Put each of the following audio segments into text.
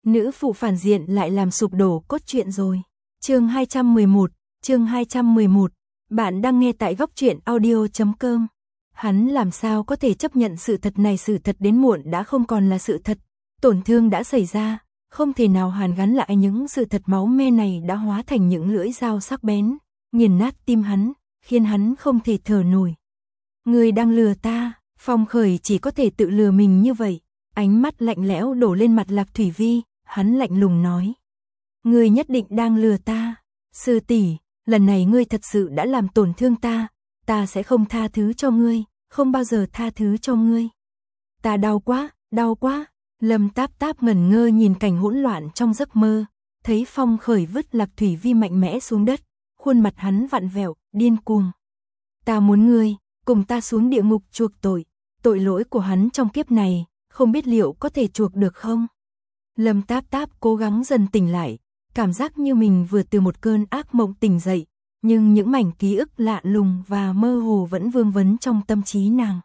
Nữ phụ phản diện lại làm sụp đổ cốt truyện rồi. Chương 211, bạn đang nghe tại góc truyện audio.com. Hắn làm sao có thể chấp nhận sự thật này, sự thật đến muộn đã không còn là sự thật, tổn thương đã xảy ra, không thể nào hàn gắn lại, những sự thật máu me này đã hóa thành những lưỡi dao sắc bén, nghiền nát tim hắn, khiến hắn không thể thở nổi. Người đang lừa ta, Phong Khởi chỉ có thể tự lừa mình như vậy. Ánh mắt lạnh lẽo đổ lên mặt Lạc Thủy Vi, hắn lạnh lùng nói. Ngươi nhất định đang lừa ta, sư tỷ, lần này ngươi thật sự đã làm tổn thương ta, ta sẽ không tha thứ cho ngươi, không bao giờ tha thứ cho ngươi. Ta đau quá, Lâm Táp Táp ngẩn ngơ nhìn cảnh hỗn loạn trong giấc mơ, thấy Phong Khởi vứt Lạc Thủy Vi mạnh mẽ xuống đất, khuôn mặt hắn vặn vẹo, điên cuồng. Ta muốn ngươi, cùng ta xuống địa ngục chuộc tội lỗi của hắn trong kiếp này, không biết liệu có thể chuộc được không? Lâm Táp Táp cố gắng dần tỉnh lại, cảm giác như mình vừa từ một cơn ác mộng tỉnh dậy, nhưng những mảnh ký ức lạ lùng và mơ hồ vẫn vương vấn trong tâm trí nàng.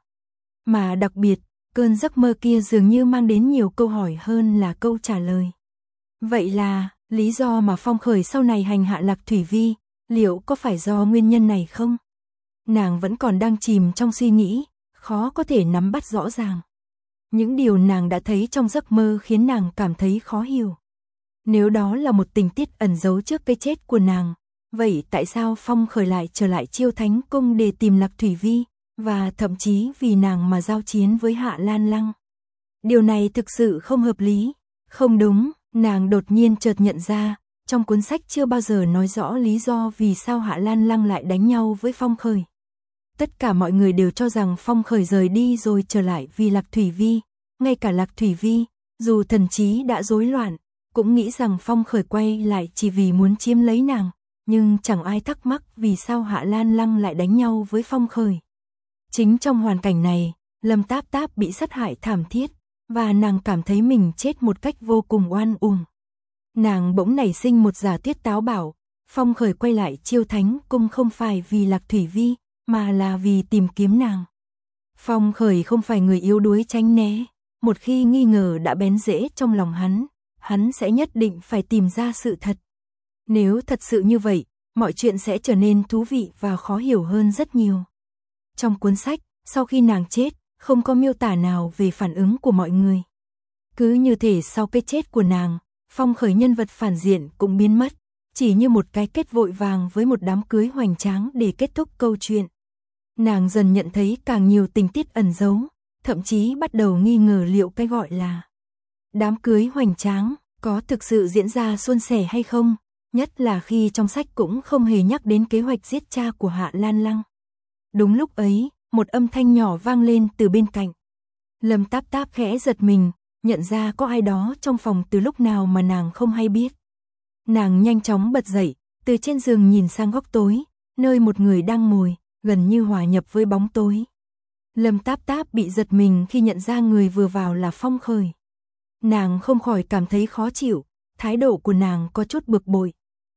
Mà đặc biệt, cơn giấc mơ kia dường như mang đến nhiều câu hỏi hơn là câu trả lời. Vậy là, lý do mà Phong Khởi sau này hành hạ Lạc Thủy Vi, liệu có phải do nguyên nhân này không? Nàng vẫn còn đang chìm trong suy nghĩ, khó có thể nắm bắt rõ ràng. Những điều nàng đã thấy trong giấc mơ khiến nàng cảm thấy khó hiểu. Nếu đó là một tình tiết ẩn giấu trước cái chết của nàng, vậy tại sao Phong Khởi lại trở lại Chiêu Thánh Cung để tìm Lạc Thủy Vi, và thậm chí vì nàng mà giao chiến với Hạ Lan Lăng? Điều này thực sự không hợp lý. Không đúng, nàng đột nhiên chợt nhận ra, trong cuốn sách chưa bao giờ nói rõ lý do vì sao Hạ Lan Lăng lại đánh nhau với Phong Khởi. Tất cả mọi người đều cho rằng Phong Khởi rời đi rồi trở lại vì Lạc Thủy Vi, ngay cả Lạc Thủy Vi, dù thần trí đã rối loạn, cũng nghĩ rằng Phong Khởi quay lại chỉ vì muốn chiếm lấy nàng, nhưng chẳng ai thắc mắc vì sao Hạ Lan Lăng lại đánh nhau với Phong Khởi. Chính trong hoàn cảnh này, Lâm Táp Táp bị sát hại thảm thiết, và nàng cảm thấy mình chết một cách vô cùng oan uổng. Nàng bỗng nảy sinh một giả thuyết táo bạo, Phong Khởi quay lại Chiêu Thánh Cung không phải vì Lạc Thủy Vi, mà là vì tìm kiếm nàng. Phong Khởi không phải người yếu đuối tránh né, một khi nghi ngờ đã bén rễ trong lòng hắn sẽ nhất định phải tìm ra sự thật. Nếu thật sự như vậy, mọi chuyện sẽ trở nên thú vị và khó hiểu hơn rất nhiều. Trong cuốn sách, sau khi nàng chết, không có miêu tả nào về phản ứng của mọi người. Cứ như thể sau cái chết của nàng, Phong Khởi nhân vật phản diện cũng biến mất, chỉ như một cái kết vội vàng với một đám cưới hoành tráng để kết thúc câu chuyện. Nàng dần nhận thấy càng nhiều tình tiết ẩn giấu, thậm chí bắt đầu nghi ngờ liệu cái gọi là đám cưới hoành tráng có thực sự diễn ra suôn sẻ hay không, nhất là khi trong sách cũng không hề nhắc đến kế hoạch giết cha của Hạ Lan Lăng. Đúng lúc ấy, một âm thanh nhỏ vang lên từ bên cạnh. Lâm Táp Táp khẽ giật mình, nhận ra có ai đó trong phòng từ lúc nào mà nàng không hay biết. Nàng nhanh chóng bật dậy, từ trên giường nhìn sang góc tối, nơi một người đang ngồi, gần như hòa nhập với bóng tối. Lâm Táp Táp bị giật mình khi nhận ra người vừa vào là Phong Khởi. Nàng không khỏi cảm thấy khó chịu, thái độ của nàng có chút bực bội.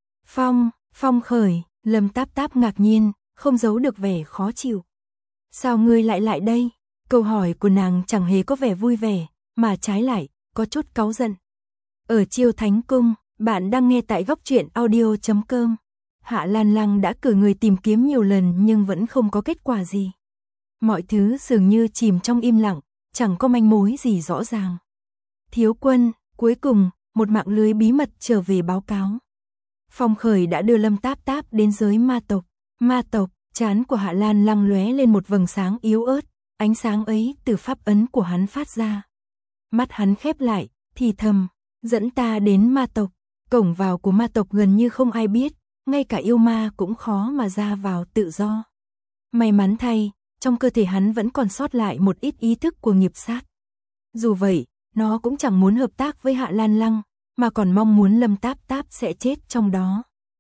Phong Khởi, Lâm Táp Táp ngạc nhiên, không giấu được vẻ khó chịu. Sao ngươi lại đây? Câu hỏi của nàng chẳng hề có vẻ vui vẻ, mà trái lại, có chút cáu giận. Ở Chiêu Thánh Cung, bạn đang nghe tại góc truyện audio.com. Hạ Lan Lăng đã cử người tìm kiếm nhiều lần nhưng vẫn không có kết quả gì. Mọi thứ dường như chìm trong im lặng, chẳng có manh mối gì rõ ràng. Thiếu quân, cuối cùng, một mạng lưới bí mật trở về báo cáo. Phong Khởi đã đưa Lâm Táp Táp đến giới ma tộc. Ma tộc, trán của Hạ Lan Lăng lóe lên một vầng sáng yếu ớt, ánh sáng ấy từ pháp ấn của hắn phát ra. Mắt hắn khép lại, thì thầm, dẫn ta đến ma tộc. Cổng vào của ma tộc gần như không ai biết, ngay cả yêu ma cũng khó mà ra vào tự do. May mắn thay, trong cơ thể hắn vẫn còn sót lại một ít ý thức của nghiệp sát. Dù vậy, nó cũng chẳng muốn hợp tác với Hạ Lan Lăng, mà còn mong muốn Lâm Táp Táp sẽ chết trong đó.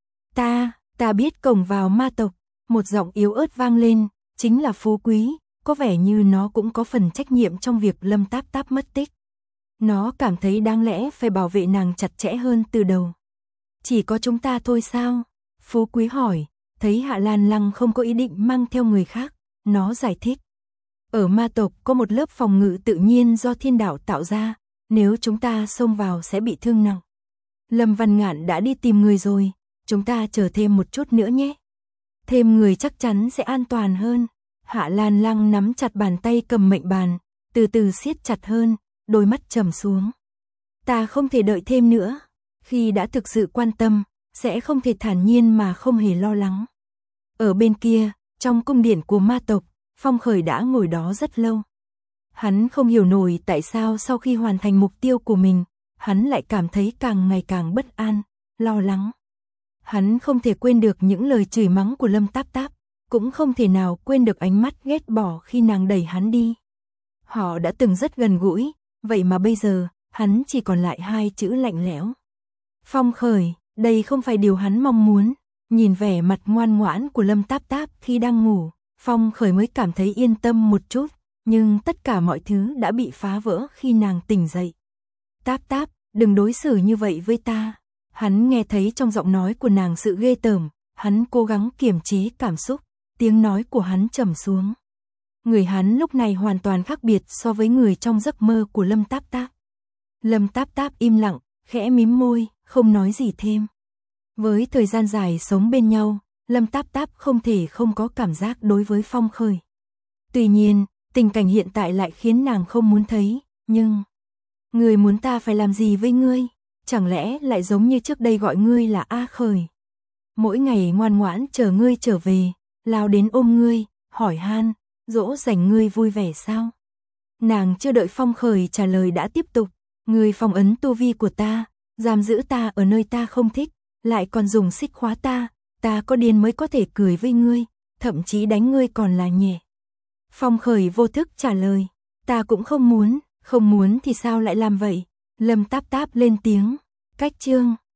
Ta biết cổng vào ma tộc, một giọng yếu ớt vang lên, chính là Phú Quý, có vẻ như nó cũng có phần trách nhiệm trong việc Lâm Táp Táp mất tích. Nó cảm thấy đáng lẽ phải bảo vệ nàng chặt chẽ hơn từ đầu. Chỉ có chúng ta thôi sao? Phú Quý hỏi, thấy Hạ Lan Lăng không có ý định mang theo người khác, nó giải thích. Ở ma tộc có một lớp phòng ngự tự nhiên do thiên đạo tạo ra, nếu chúng ta xông vào sẽ bị thương nặng. Lâm Văn Ngạn đã đi tìm người rồi, chúng ta chờ thêm một chút nữa nhé. Thêm người chắc chắn sẽ an toàn hơn. Hạ Lan Lăng nắm chặt bàn tay cầm mệnh bàn, từ từ siết chặt hơn, đôi mắt trầm xuống. Ta không thể đợi thêm nữa, khi đã thực sự quan tâm, sẽ không thể thản nhiên mà không hề lo lắng. Ở bên kia, trong cung điện của ma tộc, Phong Khởi đã ngồi đó rất lâu. Hắn không hiểu nổi tại sao sau khi hoàn thành mục tiêu của mình, hắn lại cảm thấy càng ngày càng bất an, lo lắng. Hắn không thể quên được những lời chửi mắng của Lâm Táp Táp, cũng không thể nào quên được ánh mắt ghét bỏ khi nàng đẩy hắn đi. Họ đã từng rất gần gũi, vậy mà bây giờ, hắn chỉ còn lại hai chữ lạnh lẽo. Phong Khởi, đây không phải điều hắn mong muốn. Nhìn vẻ mặt ngoan ngoãn của Lâm Táp Táp khi đang ngủ, Phong Khởi mới cảm thấy yên tâm một chút, nhưng tất cả mọi thứ đã bị phá vỡ khi nàng tỉnh dậy. Táp Táp, đừng đối xử như vậy với ta. Hắn nghe thấy trong giọng nói của nàng sự ghê tởm, hắn cố gắng kiềm chế cảm xúc, tiếng nói của hắn trầm xuống. Người hắn lúc này hoàn toàn khác biệt so với người trong giấc mơ của Lâm Táp Táp. Lâm Táp Táp im lặng, khẽ mím môi, không nói gì thêm. Với thời gian dài sống bên nhau, Lâm Táp Táp không thể không có cảm giác đối với Phong Khởi. Tuy nhiên, tình cảnh hiện tại lại khiến nàng không muốn thấy, nhưng... Ngươi muốn ta phải làm gì với ngươi? Chẳng lẽ lại giống như trước đây gọi ngươi là A Khởi? Mỗi ngày ngoan ngoãn chờ ngươi trở về, lao đến ôm ngươi, hỏi han, dỗ dành ngươi vui vẻ sao? Nàng chưa đợi Phong Khởi trả lời đã tiếp tục, ngươi phong ấn tu vi của ta, giam giữ ta ở nơi ta không thích, lại còn dùng xích khóa ta có điên mới có thể cười với ngươi, thậm chí đánh ngươi còn là nhẹ. Phong Khởi vô thức trả lời, ta cũng không muốn thì sao lại làm vậy? Lâm Táp Táp lên tiếng, cách chương